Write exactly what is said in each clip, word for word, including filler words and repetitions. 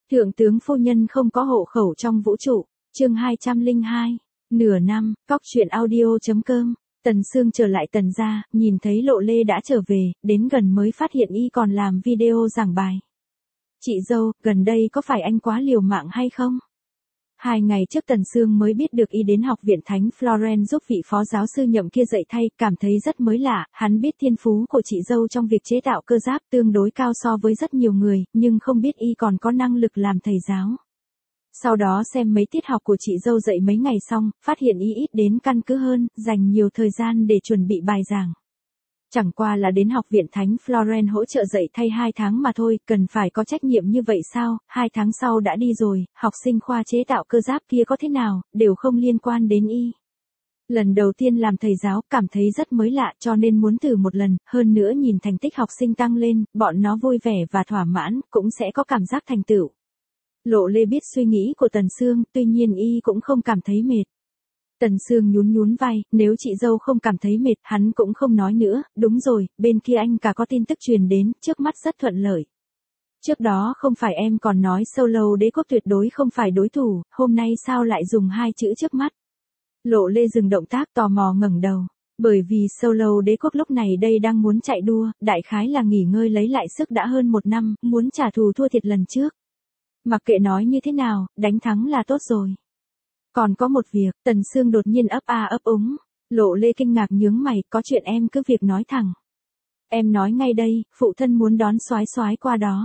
Thượng tướng phu nhân không có hộ khẩu trong vũ trụ, chương hai trăm lẻ hai, nửa năm, cóc truyện audio.com. Tần Sương trở lại Tần gia, nhìn thấy Lộ Lê đã trở về, đến gần mới phát hiện y còn làm video giảng bài. Chị dâu, gần đây có phải anh quá liều mạng hay không? Hai ngày trước Tần Sương mới biết được y đến học viện Thánh Florence giúp vị phó giáo sư nhậm kia dạy thay, cảm thấy rất mới lạ, hắn biết thiên phú của chị dâu trong việc chế tạo cơ giáp tương đối cao so với rất nhiều người, nhưng không biết y còn có năng lực làm thầy giáo. Sau đó xem mấy tiết học của chị dâu dạy mấy ngày xong, phát hiện y ít đến căn cứ hơn, dành nhiều thời gian để chuẩn bị bài giảng. Chẳng qua là đến học viện Thánh Florence hỗ trợ dạy thay hai tháng mà thôi, cần phải có trách nhiệm như vậy sao, hai tháng sau đã đi rồi, học sinh khoa chế tạo cơ giáp kia có thế nào, đều không liên quan đến y. Lần đầu tiên làm thầy giáo, cảm thấy rất mới lạ cho nên muốn thử một lần, hơn nữa nhìn thành tích học sinh tăng lên, bọn nó vui vẻ và thỏa mãn, cũng sẽ có cảm giác thành tựu. Lộ Lê biết suy nghĩ của Tần Sương, tuy nhiên y cũng không cảm thấy mệt. Tần Sương nhún nhún vai, nếu chị dâu không cảm thấy mệt, hắn cũng không nói nữa, đúng rồi, bên kia anh cả có tin tức truyền đến, trước mắt rất thuận lợi. Trước đó không phải em còn nói Solo đế quốc tuyệt đối không phải đối thủ, hôm nay sao lại dùng hai chữ trước mắt? Lộ Lê dừng động tác tò mò ngẩng đầu, bởi vì Solo đế quốc lúc này đây đang muốn chạy đua, đại khái là nghỉ ngơi lấy lại sức đã hơn một năm, muốn trả thù thua thiệt lần trước. Mặc kệ nói như thế nào, đánh thắng là tốt rồi. Còn có một việc, Tần Sương đột nhiên ấp a ấp úng. Lộ Lê kinh ngạc nhướng mày, có chuyện em cứ việc nói thẳng. Em nói ngay đây, phụ thân muốn đón soái soái qua đó.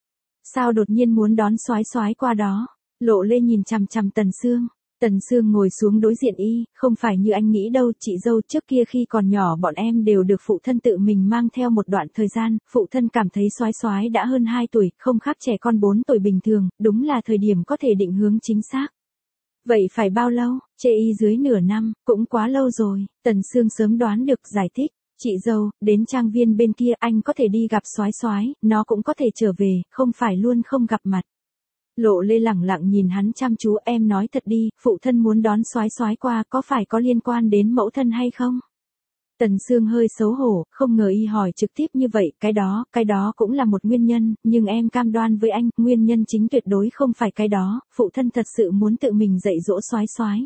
Sao đột nhiên muốn đón soái soái qua đó? Lộ Lê nhìn chằm chằm Tần Sương. Tần Sương ngồi xuống đối diện y, không phải như anh nghĩ đâu, chị dâu, trước kia khi còn nhỏ bọn em đều được phụ thân tự mình mang theo một đoạn thời gian, phụ thân cảm thấy soái soái đã hơn hai tuổi, không khác trẻ con bốn tuổi bình thường, đúng là thời điểm có thể định hướng chính xác. Vậy phải bao lâu? Chê y dưới nửa năm, cũng quá lâu rồi. Tần Sương sớm đoán được, giải thích. Chị dâu, đến trang viên bên kia anh có thể đi gặp soái soái, nó cũng có thể trở về, không phải luôn không gặp mặt. Lộ Lê lẳng lặng nhìn hắn chăm chú, em nói thật đi, phụ thân muốn đón soái soái qua có phải có liên quan đến mẫu thân hay không? Tần Sương hơi xấu hổ, không ngờ y hỏi trực tiếp như vậy, cái đó, cái đó cũng là một nguyên nhân, nhưng em cam đoan với anh, nguyên nhân chính tuyệt đối không phải cái đó, phụ thân thật sự muốn tự mình dạy dỗ soái soái.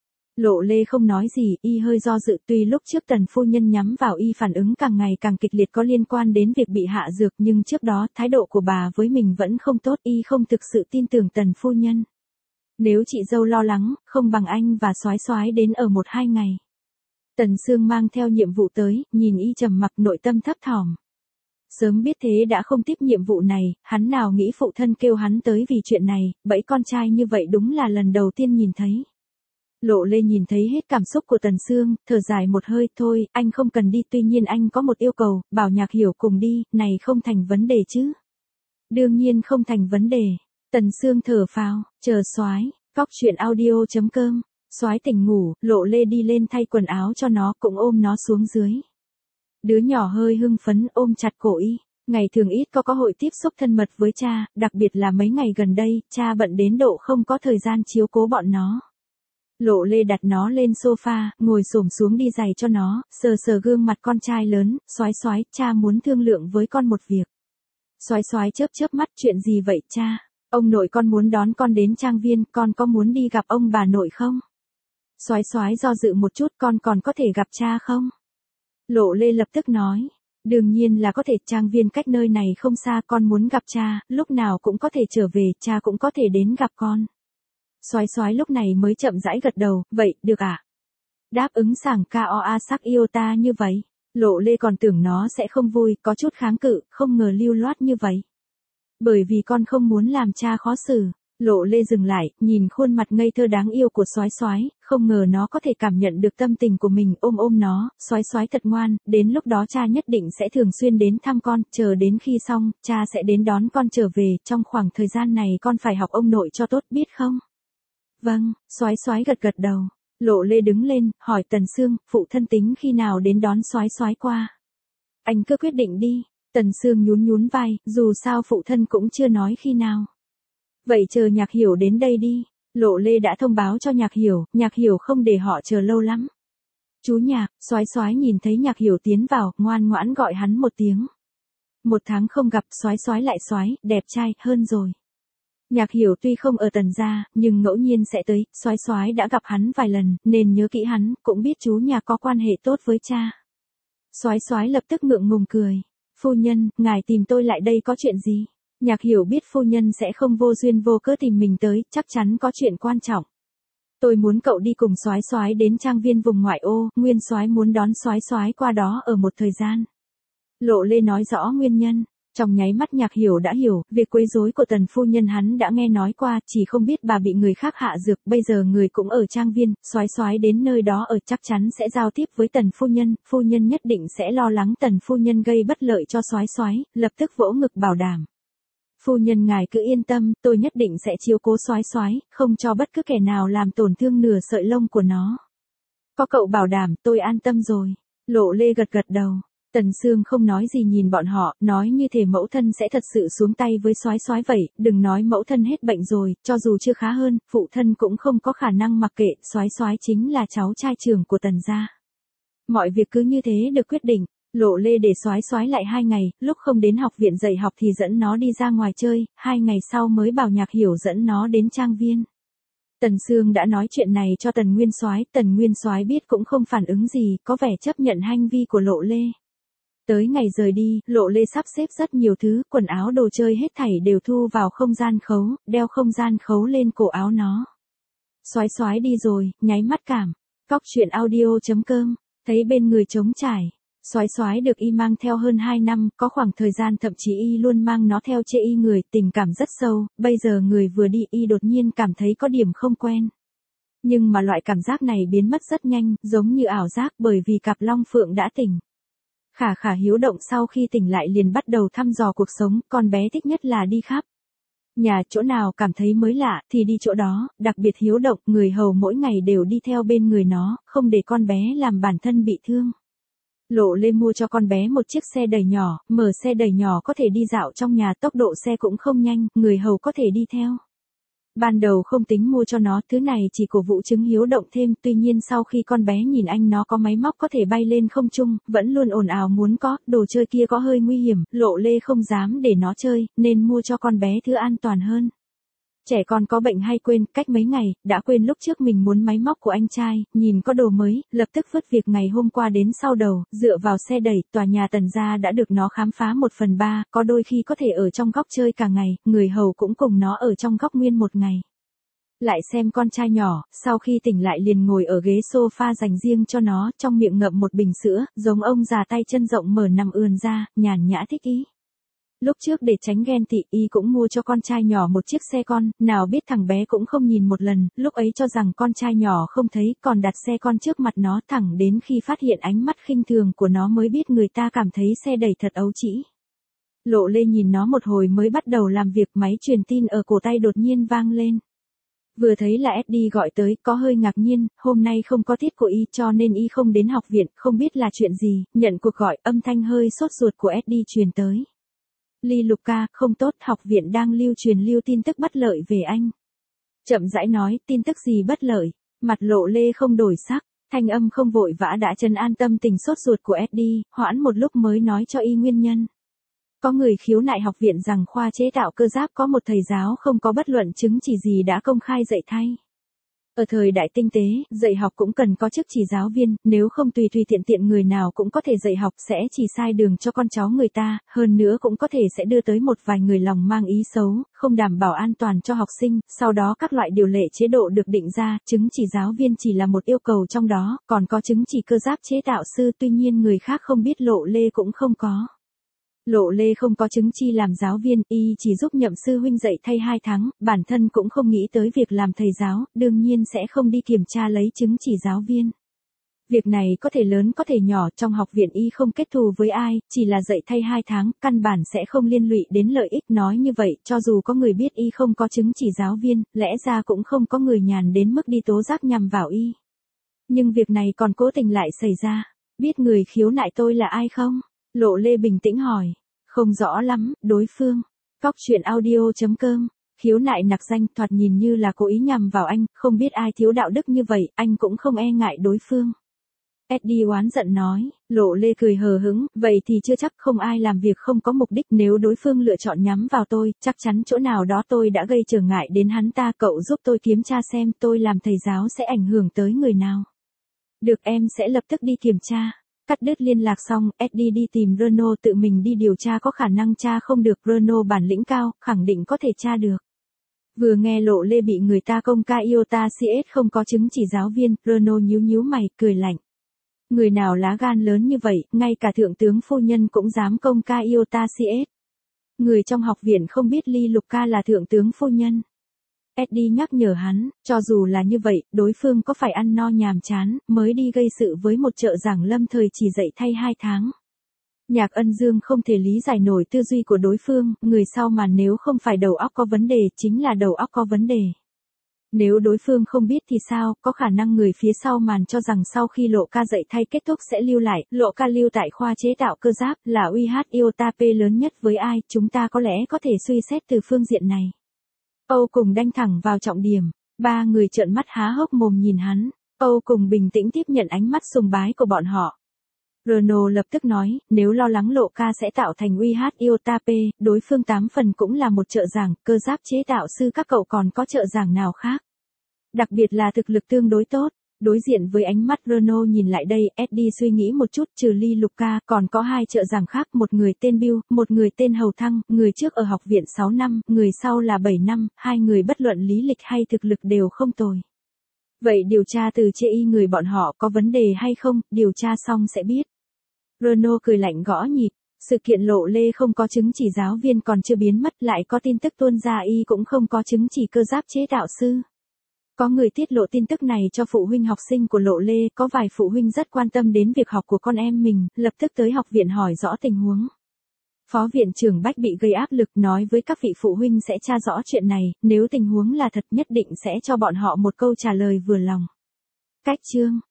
Lộ Lê không nói gì, y hơi do dự, tuy lúc trước Tần phu nhân nhắm vào y phản ứng càng ngày càng kịch liệt có liên quan đến việc bị hạ dược, nhưng trước đó thái độ của bà với mình vẫn không tốt, y không thực sự tin tưởng Tần phu nhân. Nếu chị dâu lo lắng, không bằng anh và soái soái đến ở một hai ngày. Tần Sương mang theo nhiệm vụ tới, nhìn y trầm mặc, nội tâm thấp thỏm. Sớm biết thế đã không tiếp nhiệm vụ này, hắn nào nghĩ phụ thân kêu hắn tới vì chuyện này, bẫy con trai như vậy đúng là lần đầu tiên nhìn thấy. Lộ Lê nhìn thấy hết cảm xúc của Tần Sương, thở dài một hơi, thôi, anh không cần đi, tuy nhiên anh có một yêu cầu, bảo Nhạc Hiểu cùng đi, này không thành vấn đề chứ? Đương nhiên không thành vấn đề. Tần Sương thở phào, chờ soái, cóc truyện audio.com. Soái tỉnh ngủ, Lộ Lê đi lên thay quần áo cho nó, cũng ôm nó xuống dưới. Đứa nhỏ hơi hưng phấn, ôm chặt cổ y. Ngày thường ít có có hội tiếp xúc thân mật với cha, đặc biệt là mấy ngày gần đây, cha bận đến độ không có thời gian chiếu cố bọn nó. Lộ Lê đặt nó lên sofa, ngồi xổm xuống đi giày cho nó, sờ sờ gương mặt con trai lớn, soái soái, cha muốn thương lượng với con một việc. Soái soái chớp chớp mắt, chuyện gì vậy cha? Ông nội con muốn đón con đến trang viên, con có muốn đi gặp ông bà nội không? Soái soái do dự một chút, con còn có thể gặp cha không? Lộ Lê lập tức nói, đương nhiên là có thể, trang viên cách nơi này không xa, con muốn gặp cha, lúc nào cũng có thể trở về, cha cũng có thể đến gặp con. Soái soái lúc này mới chậm rãi gật đầu, vậy, được ạ. À? Đáp ứng sảng ca o a sắc yêu ta như vậy. Lộ Lê còn tưởng nó sẽ không vui, có chút kháng cự, không ngờ lưu loát như vậy. Bởi vì con không muốn làm cha khó xử. Lộ Lê dừng lại, nhìn khuôn mặt ngây thơ đáng yêu của soái soái, không ngờ nó có thể cảm nhận được tâm tình của mình, ôm ôm nó, soái soái thật ngoan, đến lúc đó cha nhất định sẽ thường xuyên đến thăm con, chờ đến khi xong, cha sẽ đến đón con trở về, trong khoảng thời gian này con phải học ông nội cho tốt, biết không? Vâng, soái soái gật gật đầu. Lộ Lê đứng lên, hỏi Tần Sương, phụ thân tính khi nào đến đón soái soái qua? Anh cứ quyết định đi. Tần Sương nhún nhún vai, dù sao phụ thân cũng chưa nói khi nào. Vậy chờ Nhạc Hiểu đến đây đi. Lộ Lê đã thông báo cho Nhạc Hiểu, Nhạc Hiểu không để họ chờ lâu lắm. Chú Nhạc, soái soái nhìn thấy Nhạc Hiểu tiến vào, ngoan ngoãn gọi hắn một tiếng. Một tháng không gặp, soái soái lại soái, đẹp trai hơn rồi. Nhạc Hiểu tuy không ở Tần gia, nhưng ngẫu nhiên sẽ tới, Soái Soái đã gặp hắn vài lần, nên nhớ kỹ hắn, cũng biết chú nhà có quan hệ tốt với cha. Soái Soái lập tức ngượng ngùng cười. Phu nhân, ngài tìm tôi lại đây có chuyện gì? Nhạc Hiểu biết phu nhân sẽ không vô duyên vô cớ tìm mình tới, chắc chắn có chuyện quan trọng. Tôi muốn cậu đi cùng Soái Soái đến trang viên vùng ngoại ô, Nguyên Soái muốn đón Soái Soái qua đó ở một thời gian. Lộ Lê nói rõ nguyên nhân. Trong nháy mắt Nhạc Hiểu đã hiểu, việc quấy rối của Tần phu nhân hắn đã nghe nói qua, chỉ không biết bà bị người khác hạ dược, bây giờ người cũng ở trang viên, Soái Soái đến nơi đó ở chắc chắn sẽ giao tiếp với Tần phu nhân, phu nhân nhất định sẽ lo lắng Tần phu nhân gây bất lợi cho Soái Soái, lập tức vỗ ngực bảo đảm. Phu nhân ngài cứ yên tâm, tôi nhất định sẽ chiếu cố Soái Soái, không cho bất cứ kẻ nào làm tổn thương nửa sợi lông của nó. Có cậu bảo đảm, tôi an tâm rồi. Lộ Lê gật gật đầu. Tần Sương không nói gì nhìn bọn họ, nói như thể mẫu thân sẽ thật sự xuống tay với Soái Soái vậy, đừng nói mẫu thân hết bệnh rồi, cho dù chưa khá hơn, phụ thân cũng không có khả năng mặc kệ, Soái Soái chính là cháu trai trưởng của Tần gia. Mọi việc cứ như thế được quyết định, Lộ Lê để Soái Soái lại hai ngày, lúc không đến học viện dạy học thì dẫn nó đi ra ngoài chơi, hai ngày sau mới bảo Nhạc Hiểu dẫn nó đến trang viên. Tần Sương đã nói chuyện này cho Tần Nguyên Soái, Tần Nguyên Soái biết cũng không phản ứng gì, có vẻ chấp nhận hành vi của Lộ Lê. Tới ngày rời đi, Lộ Lê sắp xếp rất nhiều thứ, quần áo đồ chơi hết thảy đều thu vào không gian khấu, đeo không gian khấu lên cổ áo nó. Soái Soái đi rồi, nháy mắt cảm. Cóc truyện audio chấm com, thấy bên người trống trải. Soái Soái được y mang theo hơn hai năm, có khoảng thời gian thậm chí y luôn mang nó theo chê y người, tình cảm rất sâu, bây giờ người vừa đi y đột nhiên cảm thấy có điểm không quen. Nhưng mà loại cảm giác này biến mất rất nhanh, giống như ảo giác bởi vì cặp Long Phượng đã tỉnh. Khả Khả hiếu động sau khi tỉnh lại liền bắt đầu thăm dò cuộc sống, con bé thích nhất là đi khắp nhà, chỗ nào cảm thấy mới lạ thì đi chỗ đó, đặc biệt hiếu động, người hầu mỗi ngày đều đi theo bên người nó, không để con bé làm bản thân bị thương. Lộ Lê mua cho con bé một chiếc xe đẩy nhỏ, mở xe đẩy nhỏ có thể đi dạo trong nhà, tốc độ xe cũng không nhanh, người hầu có thể đi theo. Ban đầu không tính mua cho nó, thứ này chỉ cổ vũ chứng hiếu động thêm, tuy nhiên sau khi con bé nhìn anh nó có máy móc có thể bay lên không trung, vẫn luôn ồn ào muốn có, đồ chơi kia có hơi nguy hiểm, Lộ Lê không dám để nó chơi, nên mua cho con bé thứ an toàn hơn. Trẻ con có bệnh hay quên, cách mấy ngày, đã quên lúc trước mình muốn máy móc của anh trai, nhìn có đồ mới, lập tức vứt việc ngày hôm qua đến sau đầu, dựa vào xe đẩy, tòa nhà Tần gia đã được nó khám phá một phần ba, có đôi khi có thể ở trong góc chơi cả ngày, người hầu cũng cùng nó ở trong góc nguyên một ngày. Lại xem con trai nhỏ, sau khi tỉnh lại liền ngồi ở ghế sofa dành riêng cho nó, trong miệng ngậm một bình sữa, giống ông già tay chân rộng mở nằm ườn ra, nhàn nhã thích ý. Lúc trước để tránh ghen tị y cũng mua cho con trai nhỏ một chiếc xe con, nào biết thằng bé cũng không nhìn một lần, lúc ấy cho rằng con trai nhỏ không thấy, còn đặt xe con trước mặt nó, thẳng đến khi phát hiện ánh mắt khinh thường của nó mới biết người ta cảm thấy xe đẩy thật ấu trĩ. Lộ Lê nhìn nó một hồi mới bắt đầu làm việc, máy truyền tin ở cổ tay đột nhiên vang lên. Vừa thấy là ét đê gọi tới, có hơi ngạc nhiên, hôm nay không có tiết của y cho nên y không đến học viện, không biết là chuyện gì, nhận cuộc gọi, âm thanh hơi sốt ruột của ét đê truyền tới. Ly Lục ca, không tốt, học viện đang lưu truyền lưu tin tức bất lợi về anh. Chậm rãi nói, tin tức gì bất lợi, mặt Lộ Lê không đổi sắc, thanh âm không vội vã đã trấn an tâm tình sốt ruột của ét đê, hoãn một lúc mới nói cho y nguyên nhân. Có người khiếu nại học viện rằng khoa chế tạo cơ giáp có một thầy giáo không có bất luận chứng chỉ gì đã công khai dạy thay. Ở thời đại tinh tế, dạy học cũng cần có chức chỉ giáo viên, nếu không tùy tùy tiện tiện người nào cũng có thể dạy học sẽ chỉ sai đường cho con cháu người ta, hơn nữa cũng có thể sẽ đưa tới một vài người lòng mang ý xấu, không đảm bảo an toàn cho học sinh, sau đó các loại điều lệ chế độ được định ra, chứng chỉ giáo viên chỉ là một yêu cầu trong đó, còn có chứng chỉ cơ giáp chế tạo sư, tuy nhiên người khác không biết, Lộ Lê cũng không có. Lộ Lê không có chứng chi làm giáo viên, y chỉ giúp Nhậm sư huynh dạy thay hai tháng, bản thân cũng không nghĩ tới việc làm thầy giáo, đương nhiên sẽ không đi kiểm tra lấy chứng chỉ giáo viên. Việc này có thể lớn có thể nhỏ, trong học viện y không kết thù với ai, chỉ là dạy thay hai tháng, căn bản sẽ không liên lụy đến lợi ích, nói như vậy, cho dù có người biết y không có chứng chỉ giáo viên, lẽ ra cũng không có người nhàn đến mức đi tố giác nhằm vào y. Nhưng việc này còn cố tình lại xảy ra, biết người khiếu nại tôi là ai không? Lộ Lê bình tĩnh hỏi. Không rõ lắm, đối phương. Cóc truyện audio chấm com. Khiếu nại nặc danh, thoạt nhìn như là cố ý nhằm vào anh, không biết ai thiếu đạo đức như vậy, anh cũng không e ngại đối phương. Eddie oán giận nói, Lộ Lê cười hờ hững, vậy thì chưa chắc, không ai làm việc không có mục đích, nếu đối phương lựa chọn nhắm vào tôi, chắc chắn chỗ nào đó tôi đã gây trở ngại đến hắn ta, cậu giúp tôi kiểm tra xem tôi làm thầy giáo sẽ ảnh hưởng tới người nào. Được, em sẽ lập tức đi kiểm tra. Cắt đứt liên lạc xong, Eddie đi tìm Renault, tự mình đi điều tra, có khả năng tra không được, Renault bản lĩnh cao, khẳng định có thể tra được. Vừa nghe Lộ Lê bị người ta công ca iota xê ét không có chứng chỉ giáo viên, Renault nhíu nhíu mày, cười lạnh. Người nào lá gan lớn như vậy, ngay cả thượng tướng phu nhân cũng dám công ca iota xê ét. Người trong học viện không biết Ly Lục ca là thượng tướng phu nhân. Eddie nhắc nhở hắn, cho dù là như vậy, đối phương có phải ăn no nhàm chán, mới đi gây sự với một trợ giảng lâm thời chỉ dạy thay hai tháng. Nhạc Ân Dương không thể lý giải nổi tư duy của đối phương, người sau màn nếu không phải đầu óc có vấn đề, chính là đầu óc có vấn đề. Nếu đối phương không biết thì sao, có khả năng người phía sau màn cho rằng sau khi Lộ ca dạy thay kết thúc sẽ lưu lại, Lộ ca lưu tại khoa chế tạo cơ giáp, là u hát iota P lớn nhất với ai, chúng ta có lẽ có thể suy xét từ phương diện này. Âu Cùng đanh thẳng vào trọng điểm, ba người trợn mắt há hốc mồm nhìn hắn, Âu Cùng bình tĩnh tiếp nhận ánh mắt sùng bái của bọn họ. Renault lập tức nói, nếu lo lắng Lộ ca sẽ tạo thành u hát iota P, đối phương tám phần cũng là một trợ giảng, cơ giáp chế tạo sư các cậu còn có trợ giảng nào khác. Đặc biệt là thực lực tương đối tốt. Đối diện với ánh mắt Renault nhìn lại đây, Eddie suy nghĩ một chút, trừ Ly Lục ca, còn có hai trợ giảng khác, một người tên Bill, một người tên Hầu Thăng, người trước ở học viện sáu năm, người sau là bảy năm, hai người bất luận lý lịch hay thực lực đều không tồi. Vậy điều tra từ chê y người bọn họ có vấn đề hay không, điều tra xong sẽ biết. Renault cười lạnh gõ nhịp, sự kiện Lộ Lê không có chứng chỉ giáo viên còn chưa biến mất, lại có tin tức tuôn ra y cũng không có chứng chỉ cơ giáp chế tạo sư. Có người tiết lộ tin tức này cho phụ huynh học sinh của Lộ Lê, có vài phụ huynh rất quan tâm đến việc học của con em mình, lập tức tới học viện hỏi rõ tình huống. Phó viện trưởng Bách bị gây áp lực nói với các vị phụ huynh sẽ tra rõ chuyện này, nếu tình huống là thật nhất định sẽ cho bọn họ một câu trả lời vừa lòng. Cách chương